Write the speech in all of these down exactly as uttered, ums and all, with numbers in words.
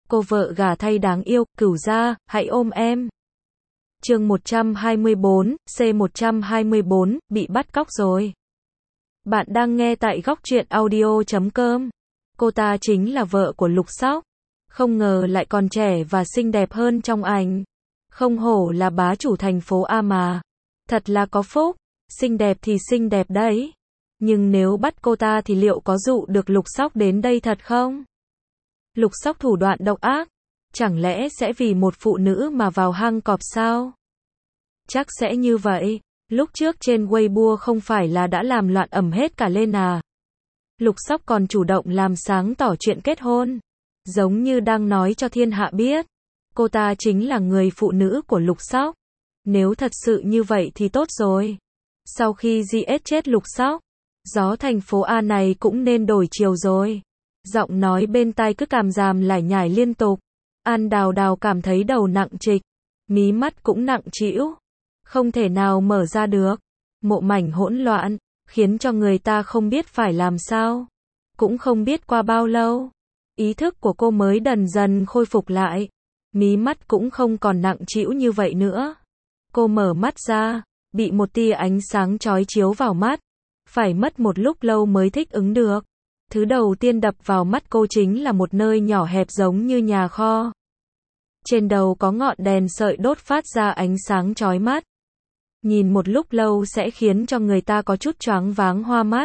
Cô vợ gả thay đáng yêu, Cửu gia, hãy ôm em. Chương một trăm hai mươi bốn, C một trăm hai mươi bốn, bị bắt cóc rồi. Bạn đang nghe tại góc truyện audio chấm com. Cô ta chính là vợ của Lục Sóc. Không ngờ lại còn trẻ và xinh đẹp hơn trong ảnh. Không hổ là bá chủ thành phố A mà. Thật là có phúc. Xinh đẹp thì xinh đẹp đấy. Nhưng nếu bắt cô ta thì liệu có dụ được Lục Sóc đến đây thật không? Lục Sóc thủ đoạn độc ác. Chẳng lẽ sẽ vì một phụ nữ mà vào hang cọp sao? Chắc sẽ như vậy. Lúc trước trên Weibo không phải là đã làm loạn ầm hết cả lên à? Lục Sóc còn chủ động làm sáng tỏ chuyện kết hôn. Giống như đang nói cho thiên hạ biết. Cô ta chính là người phụ nữ của Lục Sóc. Nếu thật sự như vậy thì tốt rồi. Sau khi giê ét chết Lục Sóc, gió thành phố A này cũng nên đổi chiều rồi. Giọng nói bên tai cứ càm ràm lải nhải liên tục. An Đào Đào cảm thấy đầu nặng trịch. Mí mắt cũng nặng trĩu. Không thể nào mở ra được. Mộ mảnh hỗn loạn, khiến cho người ta không biết phải làm sao. Cũng không biết qua bao lâu, ý thức của cô mới dần dần khôi phục lại. Mí mắt cũng không còn nặng trĩu như vậy nữa. Cô mở mắt ra, bị một tia ánh sáng chói chiếu vào mắt. Phải mất một lúc lâu mới thích ứng được. Thứ đầu tiên đập vào mắt cô chính là một nơi nhỏ hẹp giống như nhà kho. Trên đầu có ngọn đèn sợi đốt phát ra ánh sáng chói mắt. Nhìn một lúc lâu sẽ khiến cho người ta có chút choáng váng hoa mắt.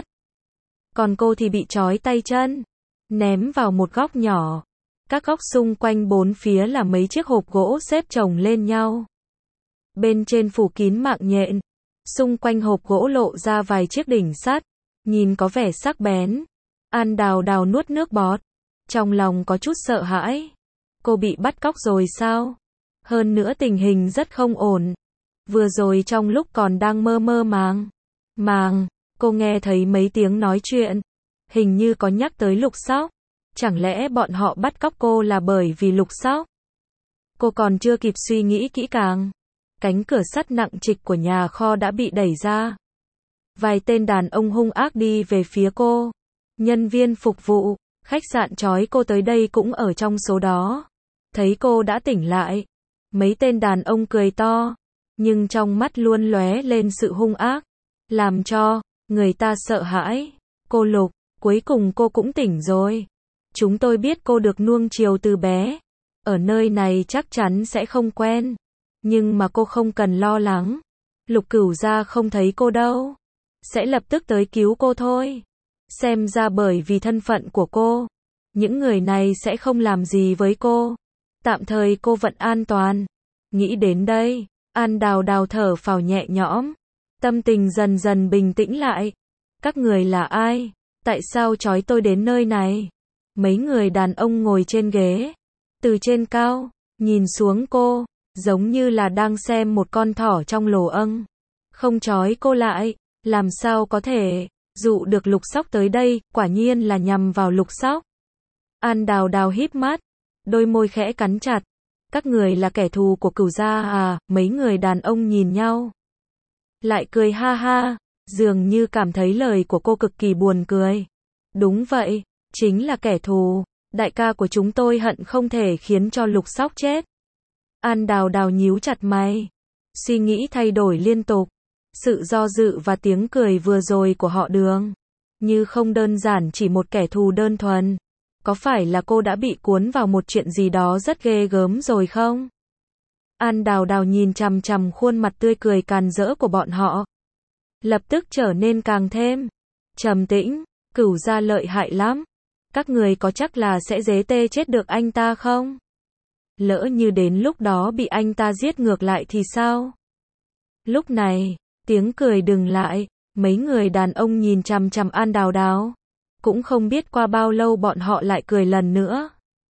Còn cô thì bị trói tay chân, ném vào một góc nhỏ. Các góc xung quanh bốn phía là mấy chiếc hộp gỗ xếp chồng lên nhau. Bên trên phủ kín mạng nhện. Xung quanh hộp gỗ lộ ra vài chiếc đỉnh sắt, nhìn có vẻ sắc bén. An Đào Đào nuốt nước bọt, trong lòng có chút sợ hãi. Cô bị bắt cóc rồi sao? Hơn nữa tình hình rất không ổn. Vừa rồi trong lúc còn đang mơ mơ màng, màng, cô nghe thấy mấy tiếng nói chuyện. Hình như có nhắc tới Lục Sóc. Chẳng lẽ bọn họ bắt cóc cô là bởi vì Lục Sóc? Cô còn chưa kịp suy nghĩ kỹ càng. Cánh cửa sắt nặng trịch của nhà kho đã bị đẩy ra. Vài tên đàn ông hung ác đi về phía cô. Nhân viên phục vụ, khách sạn trói cô tới đây cũng ở trong số đó. Thấy cô đã tỉnh lại, mấy tên đàn ông cười to, nhưng trong mắt luôn lóe lên sự hung ác, làm cho người ta sợ hãi. Cô Lục, cuối cùng cô cũng tỉnh rồi. Chúng tôi biết cô được nuông chiều từ bé. Ở nơi này chắc chắn sẽ không quen. Nhưng mà cô không cần lo lắng. Lục Cửu gia không thấy cô đâu. Sẽ lập tức tới cứu cô thôi. Xem ra bởi vì thân phận của cô, những người này sẽ không làm gì với cô. Tạm thời cô vẫn an toàn. Nghĩ đến đây, An Đào Đào thở phào nhẹ nhõm. Tâm tình dần dần bình tĩnh lại. Các người là ai? Tại sao trói tôi đến nơi này? Mấy người đàn ông ngồi trên ghế. Từ trên cao, nhìn xuống cô, giống như là đang xem một con thỏ trong lồ âng. Không trói cô lại, làm sao có thể? Dụ được Lục Sóc tới đây, quả nhiên là nhằm vào Lục Sóc. An Đào Đào híp mắt, đôi môi khẽ cắn chặt. Các người là kẻ thù của Cửu gia à? Mấy người đàn ông nhìn nhau, lại cười ha ha, dường như cảm thấy lời của cô cực kỳ buồn cười. Đúng vậy, chính là kẻ thù. Đại ca của chúng tôi hận không thể khiến cho Lục Sóc chết. An Đào Đào nhíu chặt mày, suy nghĩ thay đổi liên tục. Sự do dự và tiếng cười vừa rồi của họ Đường, như không đơn giản chỉ một kẻ thù đơn thuần. Có phải là cô đã bị cuốn vào một chuyện gì đó rất ghê gớm rồi không? An Đào Đào nhìn chằm chằm khuôn mặt tươi cười càn rỡ của bọn họ. Lập tức trở nên càng thêm trầm tĩnh. Cửu gia lợi hại lắm. Các người có chắc là sẽ dế tê chết được anh ta không? Lỡ như đến lúc đó bị anh ta giết ngược lại thì sao? Lúc này, tiếng cười đừng lại, mấy người đàn ông nhìn chằm chằm An Đào Đào. Cũng không biết qua bao lâu bọn họ lại cười lần nữa.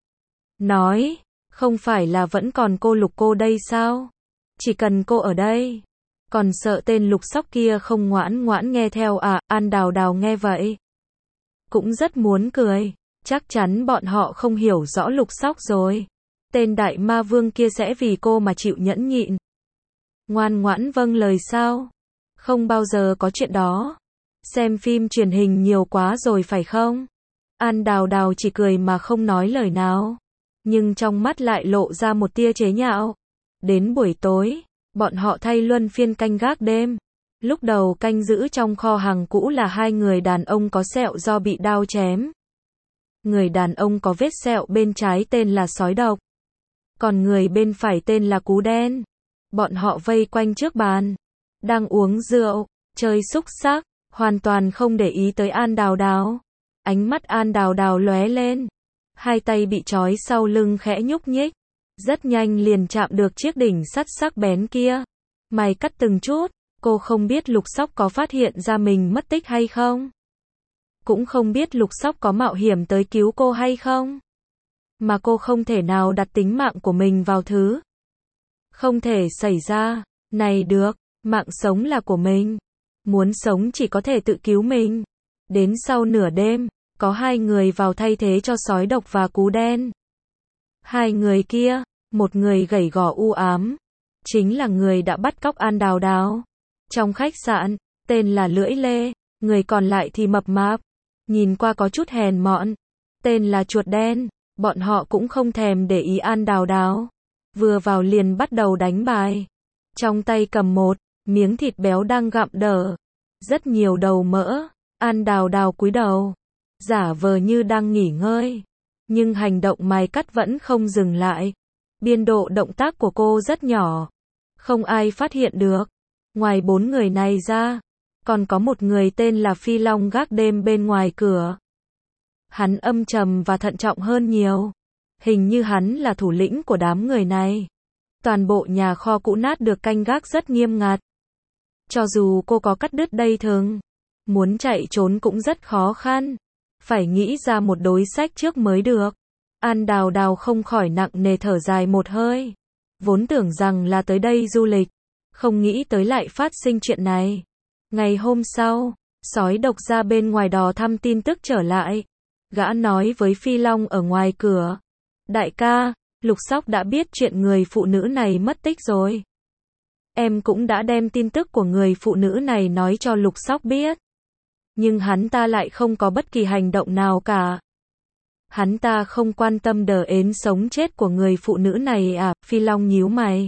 Nói, không phải là vẫn còn cô Lục cô đây sao? Chỉ cần cô ở đây. Còn sợ tên Lục Sóc kia không ngoãn ngoãn nghe theo à? An Đào Đào nghe vậy, cũng rất muốn cười. Chắc chắn bọn họ không hiểu rõ Lục Sóc rồi. Tên đại ma vương kia sẽ vì cô mà chịu nhẫn nhịn, ngoan ngoãn vâng lời sao? Không bao giờ có chuyện đó. Xem phim truyền hình nhiều quá rồi phải không? An Đào Đào chỉ cười mà không nói lời nào. nhưng trong mắt lại lộ ra một tia chế nhạo. Đến buổi tối, bọn họ thay luân phiên canh gác đêm. Lúc đầu canh giữ trong kho hàng cũ là hai người đàn ông có sẹo do bị đao chém. Người đàn ông có vết sẹo bên trái tên là Sói Độc, còn người bên phải tên là Cú Đen. Bọn họ vây quanh trước bàn, đang uống rượu, chơi xúc xắc, hoàn toàn không để ý tới An Đào Đào. Ánh mắt An Đào Đào lóe lên, hai tay bị trói sau lưng khẽ nhúc nhích, rất nhanh liền chạm được chiếc đỉnh sắt sắc bén kia. Mày cắt từng chút, cô không biết Lục Sóc có phát hiện ra mình mất tích hay không. Cũng không biết Lục Sóc có mạo hiểm tới cứu cô hay không. Mà cô không thể nào đặt tính mạng của mình vào thứ không thể xảy ra. Này được, mạng sống là của mình. Muốn sống chỉ có thể tự cứu mình. Đến sau nửa đêm, có hai người vào thay thế cho Sói Độc và Cú Đen. Hai người kia, một người gầy gò u ám, chính là người đã bắt cóc An Đào Đào trong khách sạn, tên là Lưỡi Lê. Người còn lại thì mập mạp, nhìn qua có chút hèn mọn, tên là Chuột Đen. Bọn họ cũng không thèm để ý An Đào Đào, vừa vào liền bắt đầu đánh bài. Trong tay cầm một miếng thịt béo đang gặm đờ, rất nhiều đầu mỡ. An Đào Đào cúi đầu, giả vờ như đang nghỉ ngơi, nhưng hành động mài cắt vẫn không dừng lại. Biên độ động tác của cô rất nhỏ, không ai phát hiện được. Ngoài bốn người này ra, còn có một người tên là Phi Long gác đêm bên ngoài cửa. Hắn âm trầm và thận trọng hơn nhiều. Hình như hắn là thủ lĩnh của đám người này. Toàn bộ nhà kho cũ nát được canh gác rất nghiêm ngặt. Cho dù cô có cắt đứt dây thừng, muốn chạy trốn cũng rất khó khăn. Phải nghĩ ra một đối sách trước mới được. An Đào Đào không khỏi nặng nề thở dài một hơi. Vốn tưởng rằng là tới đây du lịch, không nghĩ tới lại phát sinh chuyện này. Ngày hôm sau, Sói Độc ra bên ngoài đò thăm tin tức trở lại. Gã nói với Phi Long ở ngoài cửa. Đại ca, Lục Sóc đã biết chuyện người phụ nữ này mất tích rồi. Em cũng đã đem tin tức của người phụ nữ này nói cho Lục Sóc biết. Nhưng hắn ta lại không có bất kỳ hành động nào cả. Hắn ta không quan tâm đờ ến sống chết của người phụ nữ này à? Phi Long nhíu mày,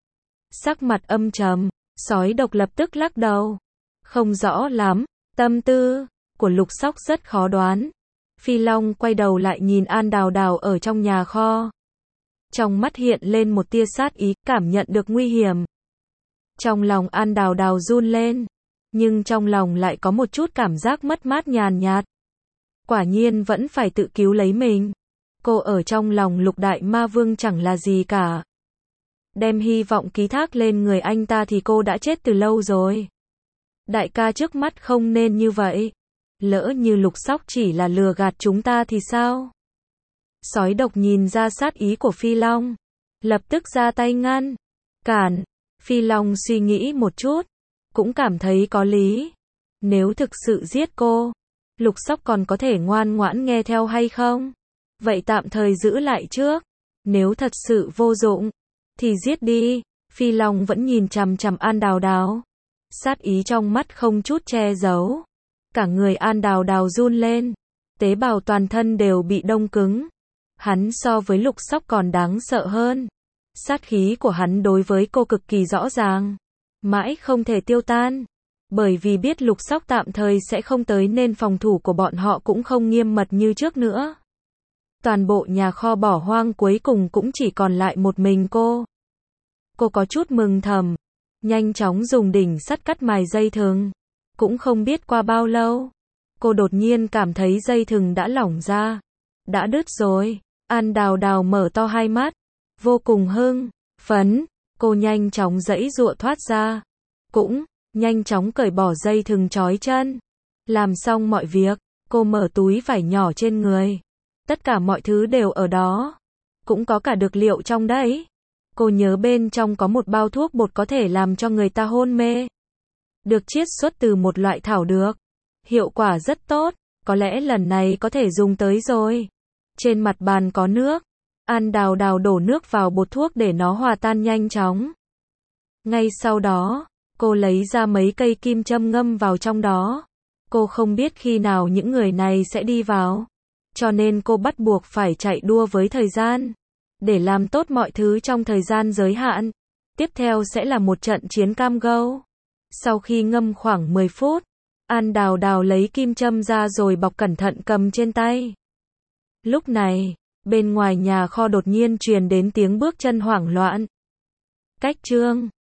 sắc mặt âm trầm. Sói Độc lập tức lắc đầu. Không rõ lắm, tâm tư của Lục Sóc rất khó đoán. Phi Long quay đầu lại nhìn An Đào Đào ở trong nhà kho. Trong mắt hiện lên một tia sát ý, cảm nhận được nguy hiểm. Trong lòng An Đào Đào run lên, nhưng trong lòng lại có một chút cảm giác mất mát nhàn nhạt. Quả nhiên vẫn phải tự cứu lấy mình. Cô ở trong lòng Lục Đại Ma Vương chẳng là gì cả. Đem hy vọng ký thác lên người anh ta thì cô đã chết từ lâu rồi. Đại ca trước mắt không nên như vậy. Lỡ như Lục Sóc chỉ là lừa gạt chúng ta thì sao? Sói Độc nhìn ra sát ý của Phi Long, lập tức ra tay ngăn, cản. Phi Long suy nghĩ một chút, cũng cảm thấy có lý. Nếu thực sự giết cô, Lục Sóc còn có thể ngoan ngoãn nghe theo hay không? Vậy tạm thời giữ lại trước. Nếu thật sự vô dụng, thì giết đi. Phi Long vẫn nhìn chằm chằm An Đào Đào, sát ý trong mắt không chút che giấu. Cả người An Đào Đào run lên, tế bào toàn thân đều bị đông cứng. Hắn so với Lục Sóc còn đáng sợ hơn. Sát khí của hắn đối với cô cực kỳ rõ ràng, mãi không thể tiêu tan. Bởi vì biết Lục Sóc tạm thời sẽ không tới nên phòng thủ của bọn họ cũng không nghiêm mật như trước nữa. Toàn bộ nhà kho bỏ hoang cuối cùng cũng chỉ còn lại một mình cô. Cô có chút mừng thầm, nhanh chóng dùng đỉnh sắt cắt mài dây thừng. Cũng không biết qua bao lâu, cô đột nhiên cảm thấy dây thừng đã lỏng ra. Đã đứt rồi. An Đào Đào mở to hai mắt, vô cùng hưng phấn. Cô nhanh chóng giãy giụa thoát ra, cũng nhanh chóng cởi bỏ dây thừng trói chân. Làm xong mọi việc, cô mở túi vải nhỏ trên người. Tất cả mọi thứ đều ở đó, cũng có cả dược liệu trong đấy. Cô nhớ bên trong có một bao thuốc bột có thể làm cho người ta hôn mê, được chiết xuất từ một loại thảo dược, hiệu quả rất tốt, có lẽ lần này có thể dùng tới rồi. Trên mặt bàn có nước, An Đào Đào đổ nước vào bột thuốc để nó hòa tan nhanh chóng. Ngay sau đó, cô lấy ra mấy cây kim châm ngâm vào trong đó. Cô không biết khi nào những người này sẽ đi vào, cho nên cô bắt buộc phải chạy đua với thời gian. để làm tốt mọi thứ trong thời gian giới hạn. Tiếp theo sẽ là một trận chiến cam go. Sau khi ngâm khoảng mười phút, An Đào Đào lấy kim châm ra rồi bọc cẩn thận cầm trên tay. Lúc này, bên ngoài nhà kho đột nhiên truyền đến tiếng bước chân hoảng loạn. Cách Trương